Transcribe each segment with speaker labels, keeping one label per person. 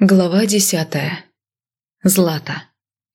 Speaker 1: Глава 10. Злата.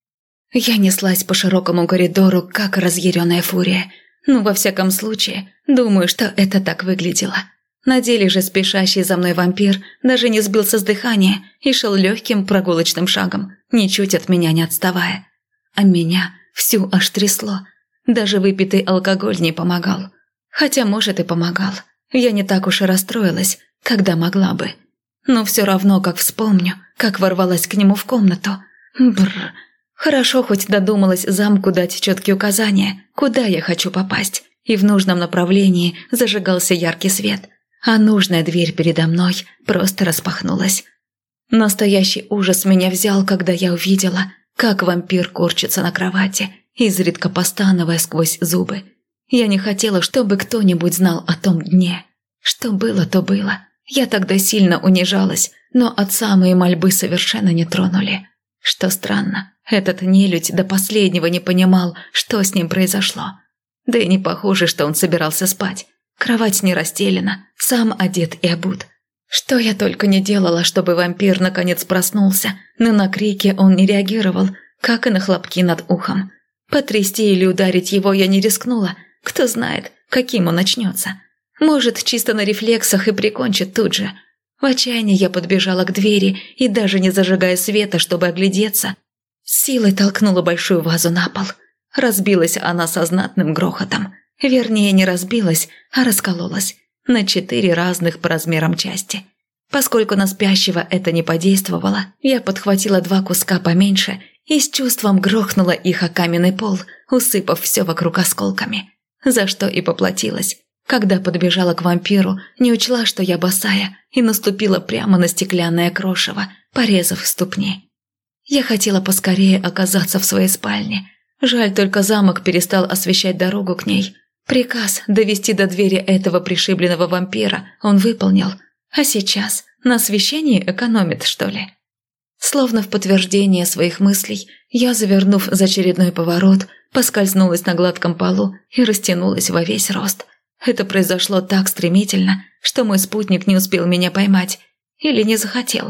Speaker 1: Я неслась по широкому коридору, как разъяренная фурия. Ну, во всяком случае, думаю, что это так выглядело. На деле же спешащий за мной вампир даже не сбился с дыхания и шел легким прогулочным шагом, ничуть от меня не отставая. А меня всю аж трясло. Даже выпитый алкоголь не помогал. Хотя, может, и помогал. Я не так уж и расстроилась, когда могла бы. Но все равно, как вспомню, как ворвалась к нему в комнату. Бррр. Хорошо хоть додумалась замку дать четкие указания, куда я хочу попасть. И в нужном направлении зажигался яркий свет. А нужная дверь передо мной просто распахнулась. Настоящий ужас меня взял, когда я увидела, как вампир корчится на кровати, изредка постановая сквозь зубы. Я не хотела, чтобы кто-нибудь знал о том дне. Что было, то было. Я тогда сильно унижалась, но отца мои мольбы совершенно не тронули. Что странно, этот нелюдь до последнего не понимал, что с ним произошло. Да и не похоже, что он собирался спать. Кровать не расстелена, сам одет и обут. Что я только не делала, чтобы вампир наконец проснулся, но на крики он не реагировал, как и на хлопки над ухом. Потрясти или ударить его я не рискнула, кто знает, каким он начнется. Может, чисто на рефлексах и прикончит тут же. В отчаянии я подбежала к двери и, даже не зажигая света, чтобы оглядеться, с силой толкнула большую вазу на пол. Разбилась она со знатным грохотом. Вернее, не разбилась, а раскололась на 4 разных по размерам части. Поскольку на спящего это не подействовало, я подхватила 2 куска поменьше и с чувством грохнула их о каменный пол, усыпав все вокруг осколками. За что и поплатилась. Когда подбежала к вампиру, не учла, что я босая, и наступила прямо на стеклянное крошево, порезав ступни. Я хотела поскорее оказаться в своей спальне. Жаль, только замок перестал освещать дорогу к ней. Приказ довести до двери этого пришибленного вампира он выполнил. А сейчас на освещении экономит, что ли? Словно в подтверждение своих мыслей, я, завернув за очередной поворот, поскользнулась на гладком полу и растянулась во весь рост. Это произошло так стремительно, что мой спутник не успел меня поймать. Или не захотел.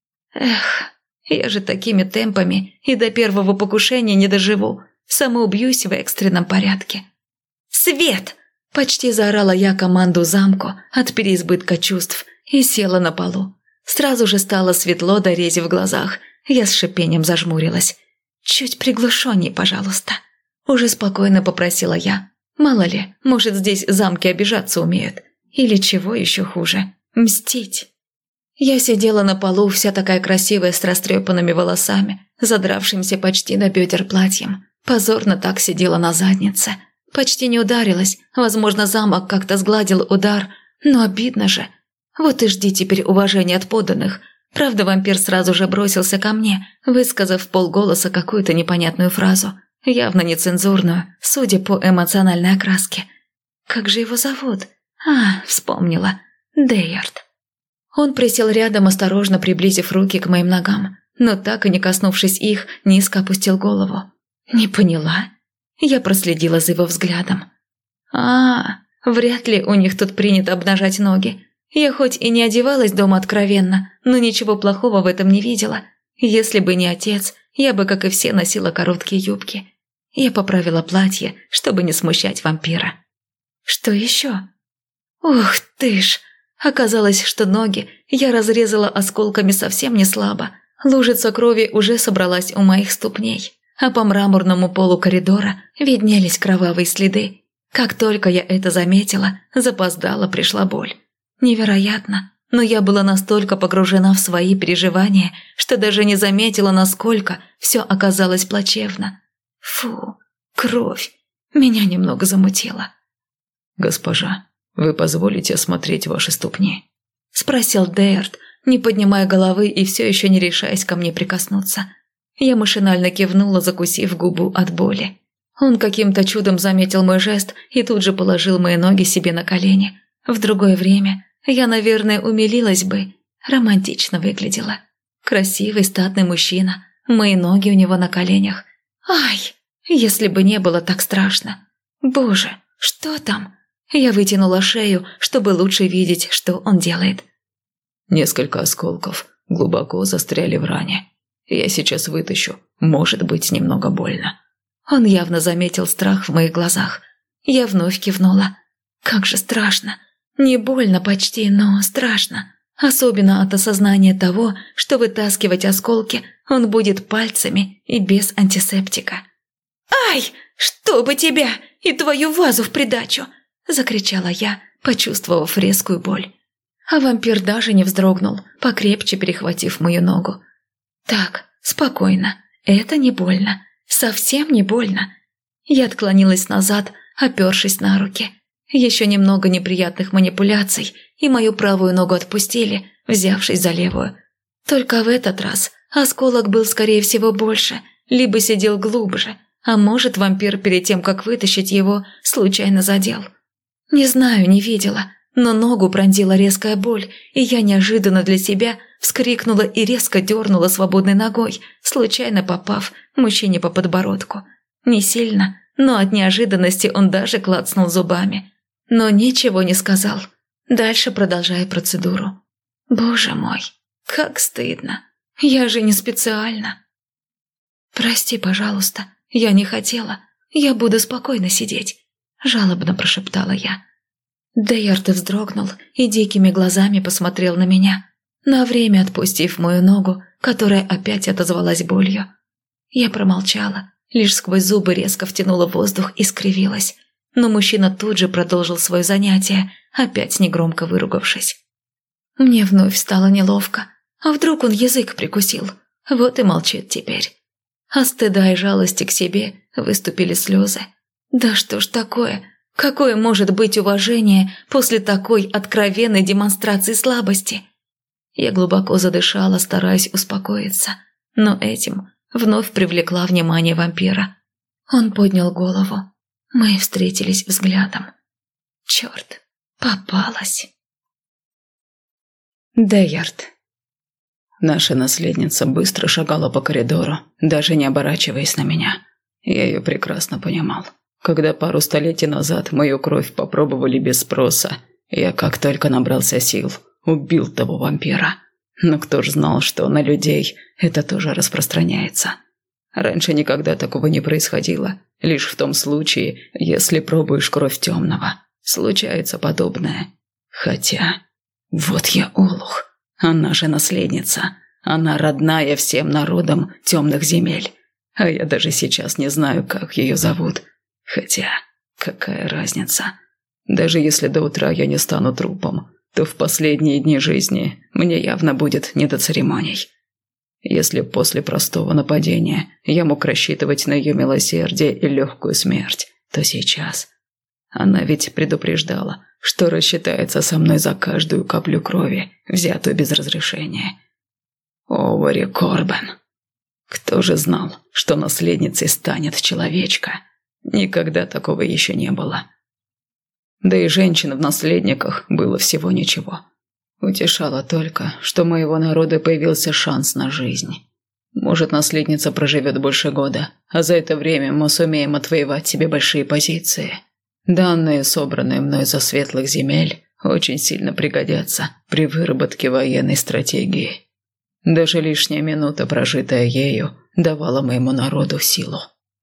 Speaker 1: Эх, я же такими темпами и до первого покушения не доживу. Самоубьюсь в экстренном порядке. «Свет!» – почти заорала я команду замку от переизбытка чувств и села на полу. Сразу же стало светло до рези в глазах. Я с шипением зажмурилась. «Чуть приглушенней, пожалуйста», – уже спокойно попросила я. Мало ли, может, здесь замки обижаться умеют. Или чего еще хуже – мстить. Я сидела на полу, вся такая красивая, с растрепанными волосами, задравшимся почти до бедер платьем. Позорно так сидела на заднице. Почти не ударилась, возможно, замок как-то сгладил удар, но обидно же. Вот и жди теперь уважения от подданных. Правда, вампир сразу же бросился ко мне, высказав вполголоса какую-то непонятную фразу. Явно нецензурную, судя по эмоциональной окраске. Как же его зовут? Вспомнила. Дейард. Он присел рядом, осторожно приблизив руки к моим ногам, но так и не коснувшись их, низко опустил голову. Не поняла? Я проследила за его взглядом. Вряд ли у них тут принято обнажать ноги. Я хоть и не одевалась дома откровенно, но ничего плохого в этом не видела. Если бы не отец, я бы, как и все, носила короткие юбки. Я поправила платье, чтобы не смущать вампира. Что еще? Ух ты ж! Оказалось, что ноги я разрезала осколками совсем не слабо. Лужица крови уже собралась у моих ступней, а по мраморному полу коридора виднелись кровавые следы. Как только я это заметила, запоздала пришла боль. Невероятно, но я была настолько погружена в свои переживания, что даже не заметила, насколько все оказалось плачевно. Фу, кровь. Меня немного замутило.
Speaker 2: «Госпожа, вы позволите осмотреть ваши ступни?»
Speaker 1: – спросил Дейард, не поднимая головы и все еще не решаясь ко мне прикоснуться. Я машинально кивнула, закусив губу от боли. Он каким-то чудом заметил мой жест и тут же положил мои ноги себе на колени. В другое время я, наверное, умилилась бы. Романтично выглядела. Красивый, статный мужчина, мои ноги у него на коленях. Ай, если бы не было так страшно. Боже, что там? Я вытянула шею, чтобы лучше видеть, что он делает.
Speaker 2: Несколько осколков глубоко застряли в ране. Я сейчас вытащу, может быть, немного больно».
Speaker 1: Он явно заметил страх в моих глазах. Я вновь кивнула. Как же страшно. Не больно почти, но страшно. Особенно от осознания того, что вытаскивать осколки он будет пальцами и без антисептика. «Ай, чтобы тебя и твою вазу в придачу!» – закричала я, почувствовав резкую боль. А вампир даже не вздрогнул, покрепче перехватив мою ногу. «Так, спокойно, это не больно, совсем не больно». Я отклонилась назад, опершись на руки. Еще немного неприятных манипуляций, и мою правую ногу отпустили, взявшись за левую. Только в этот раз осколок был, скорее всего, больше, либо сидел глубже, а может, вампир перед тем, как вытащить его, случайно задел. Не знаю, не видела, но ногу пронзила резкая боль, и я неожиданно для себя вскрикнула и резко дернула свободной ногой, случайно попав мужчине по подбородку. Не сильно, но от неожиданности он даже клацнул зубами. Но ничего не сказал, дальше продолжая процедуру. Боже мой, как стыдно, я же не специально. «Прости, пожалуйста, я не хотела, я буду спокойно сидеть», – жалобно прошептала я. Дейард вздрогнул и дикими глазами посмотрел на меня, на время отпустив мою ногу, которая опять отозвалась болью. Я промолчала, лишь сквозь зубы резко втянула воздух и скривилась. Но мужчина тут же продолжил свое занятие, опять негромко выругавшись. Мне вновь стало неловко. А вдруг он язык прикусил? Вот и молчит теперь. А стыда и жалости к себе выступили слезы. Да что ж такое? Какое может быть уважение после такой откровенной демонстрации слабости? Я глубоко задышала, стараясь успокоиться, но этим вновь привлекла внимание вампира. Он поднял голову. Мы встретились взглядом. Черт, попалась. Дейард.
Speaker 2: Наша наследница быстро шагала по коридору, даже не оборачиваясь на меня. Я ее прекрасно понимал. Когда пару столетий назад мою кровь попробовали без спроса, я, как только набрался сил, убил того вампира. Но кто ж знал, что на людей это тоже распространяется. Раньше никогда такого не происходило. Лишь в том случае, если пробуешь кровь темного. Случается подобное. Хотя, вот я олух. Она же наследница. Она родная всем народам темных земель. А я даже сейчас не знаю, как ее зовут. Хотя, какая разница? Даже если до утра я не стану трупом, то в последние дни жизни мне явно будет не до церемоний. Если после простого нападения я мог рассчитывать на ее милосердие и легкую смерть, то сейчас... Она ведь предупреждала, что рассчитается со мной за каждую каплю крови, взятую без разрешения. Овари Корбен. Кто же знал, что наследницей станет человечка? Никогда такого еще не было. Да и женщин в наследниках было всего ничего. Утешало только, что у моего народа появился шанс на жизнь. Может, наследница проживет больше года, а за это время мы сумеем отвоевать себе большие позиции. Данные, собранные мной со светлых земель, очень сильно пригодятся при выработке военной стратегии. Даже лишняя минута, прожитая ею, давала моему народу силу.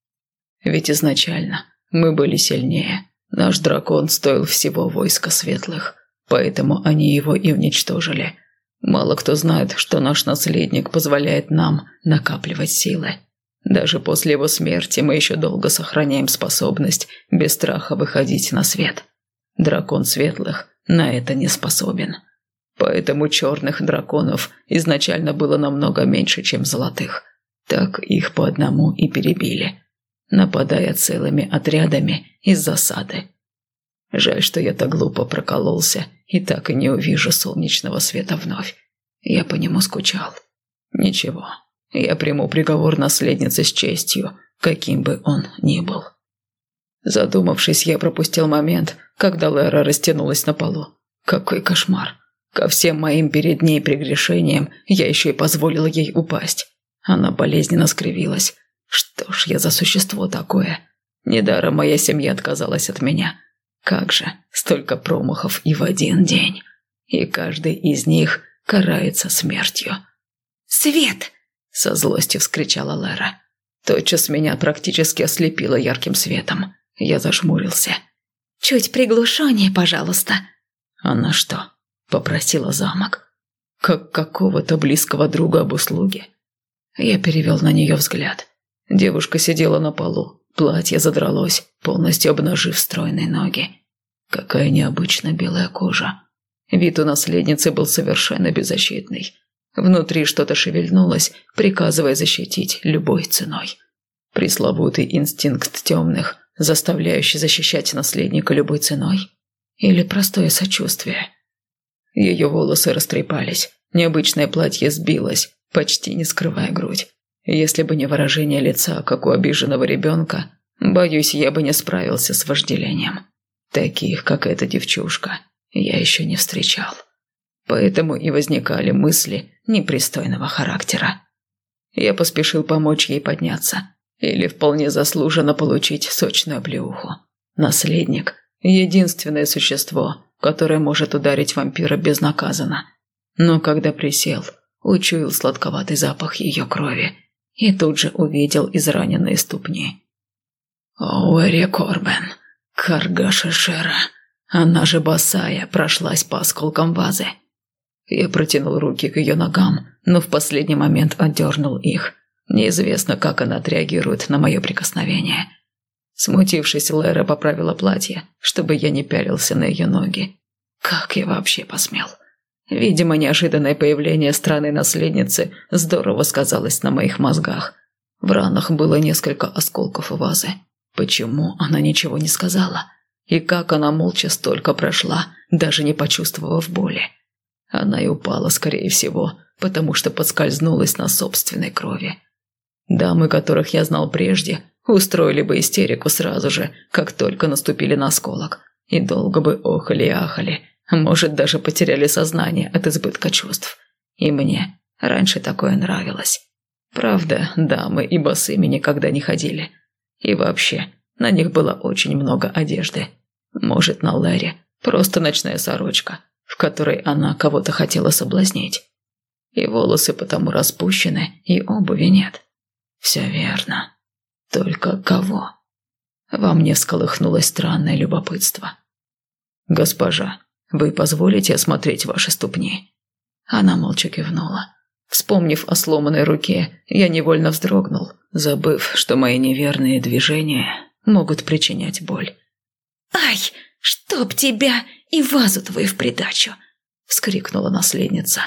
Speaker 2: Ведь изначально мы были сильнее. Наш дракон стоил всего войска светлых. Поэтому они его и уничтожили. Мало кто знает, что наш наследник позволяет нам накапливать силы. Даже после его смерти мы еще долго сохраняем способность без страха выходить на свет. Дракон светлых на это не способен. Поэтому черных драконов изначально было намного меньше, чем золотых. Так их по одному и перебили, нападая целыми отрядами из засады. Жаль, что я так глупо прокололся и так и не увижу солнечного света вновь. Я по нему скучал. Ничего, я приму приговор наследницы с честью, каким бы он ни был. Задумавшись, я пропустил момент, когда Лера растянулась на полу. Какой кошмар. Ко всем моим перед ней прегрешениям я еще и позволила ей упасть. Она болезненно скривилась. Что ж я за существо такое? Недаром моя семья отказалась от меня. Как же, столько промахов и в один день. И каждый из них карается смертью.
Speaker 1: «Свет!» –
Speaker 2: со злостью вскричала Лера. Тотчас меня практически ослепило ярким светом. Я зажмурился.
Speaker 1: «Чуть приглушеннее, пожалуйста».
Speaker 2: Она что, попросила замок? Как какого-то близкого друга об услуге? Я перевел на нее взгляд. Девушка сидела на полу. Платье задралось, полностью обнажив стройные ноги. Какая необычно белая кожа. Вид у наследницы был совершенно беззащитный. Внутри что-то шевельнулось, приказывая защитить любой ценой. Пресловутый инстинкт темных, заставляющий защищать наследника любой ценой? Или простое сочувствие? Ее волосы растрепались, необычное платье сбилось, почти не скрывая грудь. Если бы не выражение лица, как у обиженного ребенка, боюсь, я бы не справился с вожделением. Таких, как эта девчушка, я еще не встречал. Поэтому и возникали мысли непристойного характера. Я поспешил помочь ей подняться, или вполне заслуженно получить сочную оплеуху. Наследник – единственное существо, которое может ударить вампира безнаказанно. Но когда присел, учуял сладковатый запах ее крови и тут же увидел израненные ступни. Уэри Корбен, Каргаша Шера, она же босая, прошлась по осколкам вазы. Я протянул руки к ее ногам, но в последний момент отдернул их. Неизвестно, как она отреагирует на мое прикосновение. Смутившись, Лера поправила платье, чтобы я не пялился на ее ноги. Как я вообще посмел? Видимо, неожиданное появление странной наследницы здорово сказалось на моих мозгах. В ранах было несколько осколков вазы. Почему она ничего не сказала? И как она молча столько прошла, даже не почувствовав боли? Она и упала, скорее всего, потому что поскользнулась на собственной крови. Дамы, которых я знал прежде, устроили бы истерику сразу же, как только наступили на осколок, и долго бы охали и ахали, может, даже потеряли сознание от избытка чувств. И мне раньше такое нравилось. Правда, дамы и босыми никогда не ходили. И вообще, на них было очень много одежды. Может, на Лере просто ночная сорочка, в которой она кого-то хотела соблазнить. И волосы потому распущены, и обуви нет. Все верно. Только кого? Во мне всколыхнулось странное любопытство. «Госпожа, вы позволите осмотреть ваши ступни?» Она молча кивнула. Вспомнив о сломанной руке, я невольно вздрогнул, забыв, что мои неверные движения могут причинять боль.
Speaker 1: «Ай, чтоб тебя и вазу твою в придачу!» – вскрикнула наследница.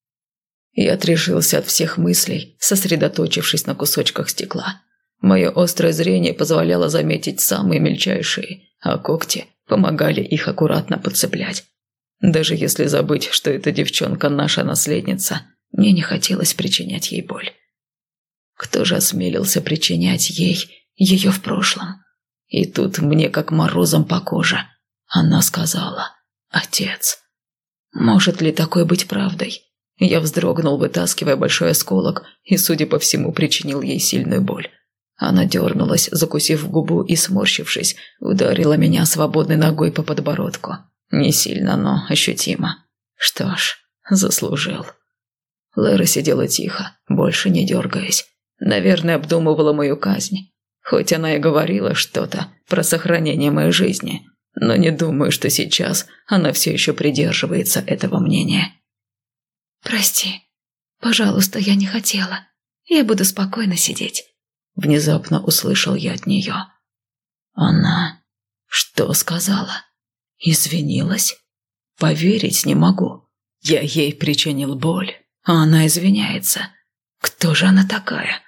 Speaker 2: Я отрешился от всех мыслей, сосредоточившись на кусочках стекла. Мое острое зрение позволяло заметить самые мельчайшие, а когти помогали их аккуратно подцеплять. Даже если забыть, что эта девчонка наша наследница, мне не хотелось причинять ей боль. Кто же осмелился причинять ей ее в прошлом? И тут мне как морозом по коже. Она сказала: «Отец». Может ли такое быть правдой? Я вздрогнул, вытаскивая большой осколок, и, судя по всему, причинил ей сильную боль. Она дернулась, закусив губу и, сморщившись, ударила меня свободной ногой по подбородку. Не сильно, но ощутимо. Что ж, заслужил. Лера сидела тихо, больше не дергаясь. Наверное, обдумывала мою казнь. Хоть она и говорила что-то про сохранение моей жизни, но не думаю, что сейчас она все еще придерживается этого мнения.
Speaker 1: «Прости, пожалуйста, я не хотела. Я буду спокойно сидеть».
Speaker 2: Внезапно услышал я от нее. Она что сказала? Извинилась? Поверить не могу. Я ей причинил боль, а она извиняется. Кто же она такая?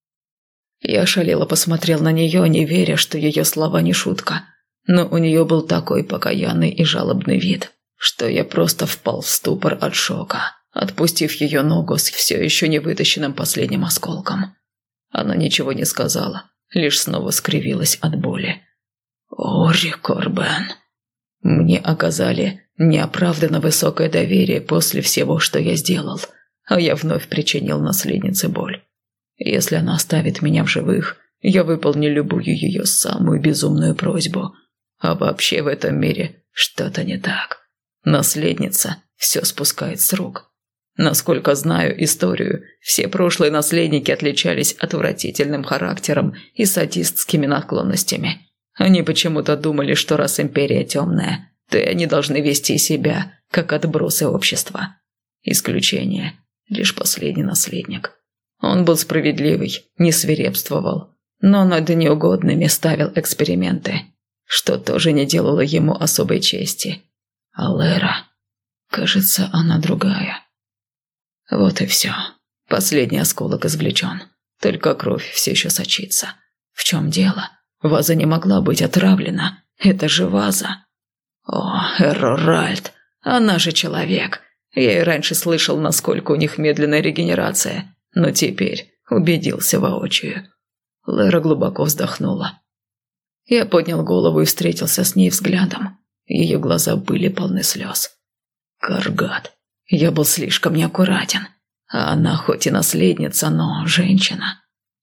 Speaker 2: Я ошалело посмотрел на нее, не веря, что ее слова не шутка. Но у нее был такой покаянный и жалобный вид, что я просто впал в ступор от шока, отпустив ее ногу с все еще не вытащенным последним осколком. Она ничего не сказала, лишь снова скривилась от боли. «Уэри Корбен». Мне оказали неоправданно высокое доверие после всего, что я сделал, а я вновь причинил наследнице боль. Если она оставит меня в живых, я выполню любую ее самую безумную просьбу. А вообще в этом мире что-то не так. Наследница все спускает с рук. Насколько знаю историю, все прошлые наследники отличались отвратительным характером и садистскими наклонностями. Они почему-то думали, что раз империя темная, то и они должны вести себя, как отбросы общества. Исключение – лишь последний наследник. Он был справедливый, не свирепствовал, но над неугодными ставил эксперименты, что тоже не делало ему особой чести. А Лера, кажется, она другая. Вот и все. Последний осколок извлечен. Только кровь все еще сочится. В чем дело? Ваза не могла быть отравлена. Это же ваза. О, Эроральд, она же человек. Я и раньше слышал, насколько у них медленная регенерация, но теперь убедился воочию. Лера глубоко вздохнула. Я поднял голову и встретился с ней взглядом. Ее глаза были полны слез. Каргат. Я был слишком неаккуратен. А она хоть и наследница, но женщина.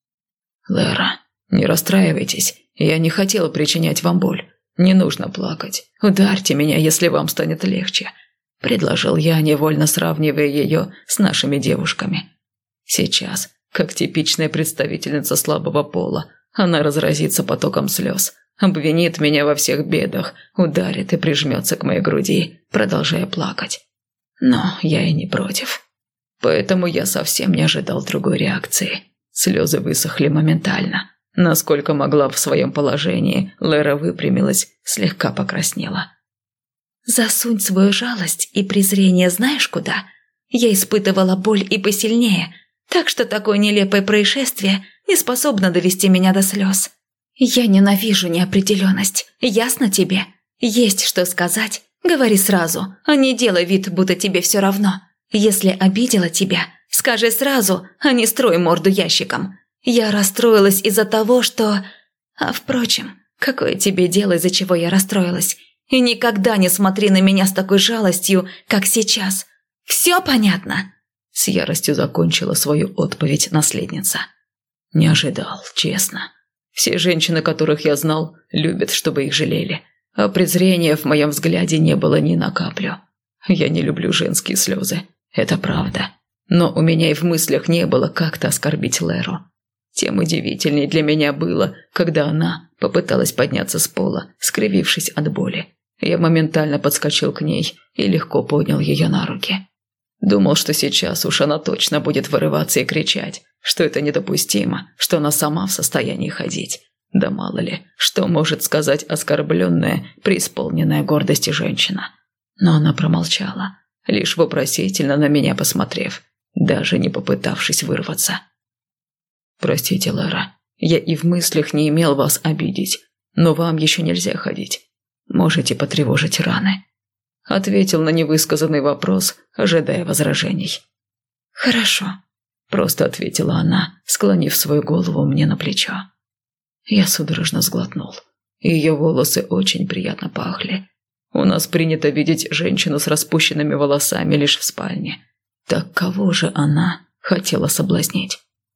Speaker 2: Лера, не расстраивайтесь. Я не хотел причинять вам боль. Не нужно плакать. Ударьте меня, если вам станет легче. Предложил я, невольно сравнивая ее с нашими девушками. Сейчас, как типичная представительница слабого пола, она разразится потоком слез, обвинит меня во всех бедах, ударит и прижмется к моей груди, продолжая плакать. Но я и не против. Поэтому я совсем не ожидал другой реакции. Слезы высохли моментально. Насколько могла в своем положении, Лера выпрямилась, слегка покраснела.
Speaker 1: «Засунь свою жалость и презрение знаешь куда? Я испытывала боль и посильнее, так что такое нелепое происшествие не способно довести меня до слез. Я ненавижу неопределенность, ясно тебе? Есть что сказать, говори сразу, а не делай вид, будто тебе все равно. Если обидела тебя, скажи сразу, а не строй морду ящиком. Я расстроилась из-за того, что... А впрочем, какое тебе дело, из-за чего я расстроилась? И никогда не смотри на меня с такой жалостью, как сейчас. Все понятно?»
Speaker 2: С яростью закончила свою отповедь наследница. Не ожидал, честно. Все женщины, которых я знал, любят, чтобы их жалели. А презрения в моем взгляде не было ни на каплю. Я не люблю женские слезы, это правда. Но у меня и в мыслях не было как-то оскорбить Леру. Тем удивительней для меня было, когда она попыталась подняться с пола, скривившись от боли. Я моментально подскочил к ней и легко поднял ее на руки. Думал, что сейчас уж она точно будет вырываться и кричать, что это недопустимо, что она сама в состоянии ходить. Да мало ли, что может сказать оскорбленная, преисполненная гордости женщина. Но она промолчала, лишь вопросительно на меня посмотрев, даже не попытавшись вырваться. «Простите, Лера, я и в мыслях не имел вас обидеть, но вам еще нельзя ходить. Можете потревожить раны». Ответил на невысказанный вопрос, ожидая возражений.
Speaker 1: «Хорошо»,
Speaker 2: – просто ответила она, склонив свою голову мне на плечо. Я судорожно сглотнул. Ее волосы очень приятно пахли. У нас принято видеть женщину с распущенными волосами лишь в спальне. Так кого же она хотела соблазнить?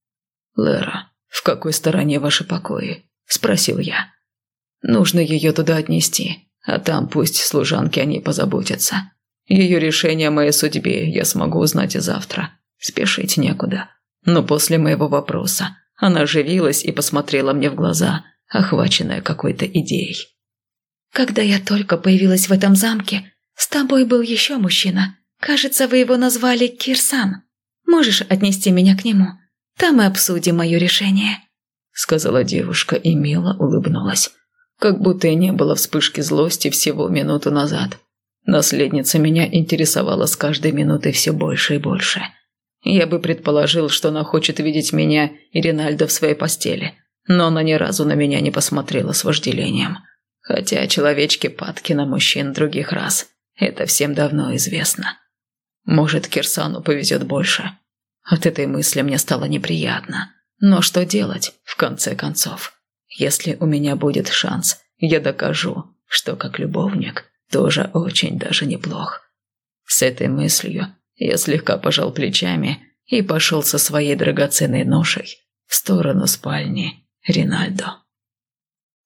Speaker 2: «Лера, в какой стороне ваши покои?» – спросил я. «Нужно ее туда отнести, а там пусть служанки о ней позаботятся. Ее решение о моей судьбе я смогу узнать и завтра. Спешить некуда». Но после моего вопроса она оживилась и посмотрела мне в глаза, охваченная какой-то идеей.
Speaker 1: «Когда я только появилась в этом замке, с тобой был еще мужчина. Кажется, вы его назвали Кирсан. Можешь отнести меня к нему? Там и обсудим мое решение», —
Speaker 2: сказала девушка и мило улыбнулась. Как будто и не было вспышки злости всего минуту назад. Наследница меня интересовала с каждой минутой все больше и больше. Я бы предположил, что она хочет видеть меня и Ринальдо в своей постели, но она ни разу на меня не посмотрела с вожделением. Хотя человечки падки на мужчин других рас. Это всем давно известно. Может, Кирсану повезет больше. От этой мысли мне стало неприятно. Но что делать, в конце концов? Если у меня будет шанс, я докажу, что как любовник тоже очень даже неплох. С этой мыслью я слегка пожал плечами и пошел со своей драгоценной ношей в сторону спальни Ринальдо.